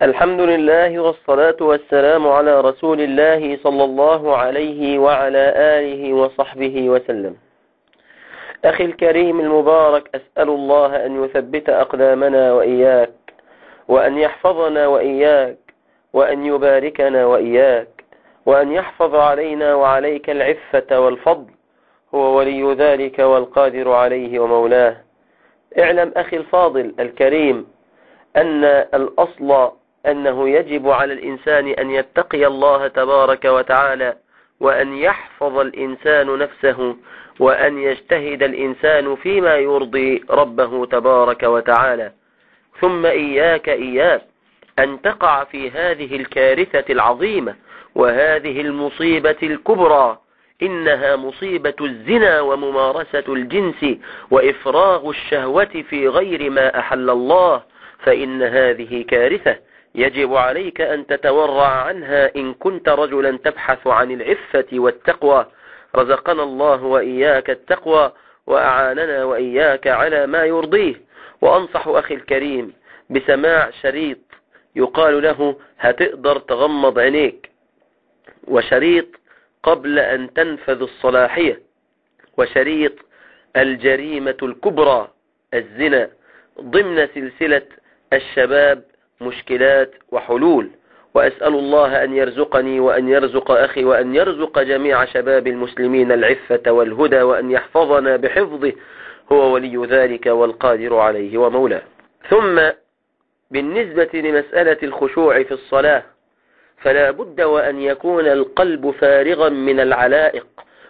الحمد لله والصلاة والسلام على رسول الله صلى الله عليه وعلى آله وصحبه وسلم. أخي الكريم المبارك، أسأل الله أن يثبت أقدامنا وإياك، وأن يحفظنا وإياك، وأن يباركنا وإياك، وأن يحفظ علينا وعليك العفة والفضل. هو ولي ذلك والقادر عليه ومولاه. اعلم أخي الفاضل الكريم أن الأصل أنه يجب على الإنسان أن يتقي الله تبارك وتعالى، وأن يحفظ الإنسان نفسه، وأن يجتهد الإنسان فيما يرضي ربه تبارك وتعالى. ثم إياك أن تقع في هذه الكارثة العظيمة وهذه المصيبة الكبرى. إنها مصيبة الزنا وممارسة الجنس وإفراغ الشهوة في غير ما أحل الله، فإن هذه كارثة يجب عليك أن تتورع عنها إن كنت رجلا تبحث عن العفة والتقوى. رزقنا الله وإياك التقوى، وأعاننا وإياك على ما يرضيه. وأنصح أخي الكريم بسماع شريط يقال له هتقدر تغمض عينيك، وشريط قبل أن تنفذ الصلاحية، وشريط الجريمة الكبرى الزنا، ضمن سلسلة الشباب مشكلات وحلول. وأسأل الله أن يرزقني وأن يرزق أخي وأن يرزق جميع شباب المسلمين العفة والهدى، وأن يحفظنا بحفظه. هو ولي ذلك والقادر عليه ومولاه. ثم بالنسبة لمسألة الخشوع في الصلاة، فلا بد وأن يكون القلب فارغا من العلائق،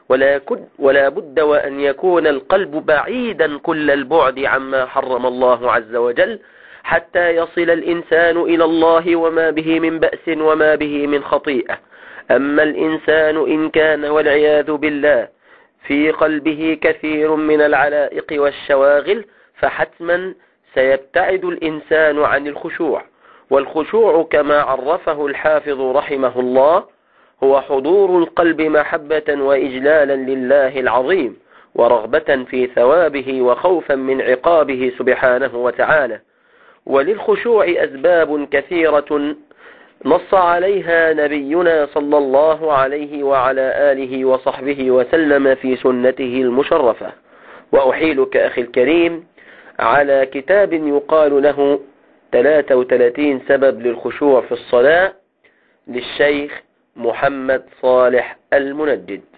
ولا بد وأن يكون القلب بعيدا كل البعد عما حرم الله عز وجل، حتى يصل الإنسان إلى الله وما به من بأس وما به من خطيئة. أما الإنسان إن كان والعياذ بالله في قلبه كثير من العلائق والشواغل، فحتما سيبتعد الإنسان عن الخشوع. والخشوع كما عرفه الحافظ رحمه الله هو حضور القلب محبة وإجلالا لله العظيم، ورغبة في ثوابه وخوفا من عقابه سبحانه وتعالى. وللخشوع أسباب كثيرة نص عليها نبينا صلى الله عليه وعلى آله وصحبه وسلم في سنته المشرفة. وأحيلك أخي الكريم على كتاب يقال له 33 سبب للخشوع في الصلاة للشيخ محمد صالح المنجد.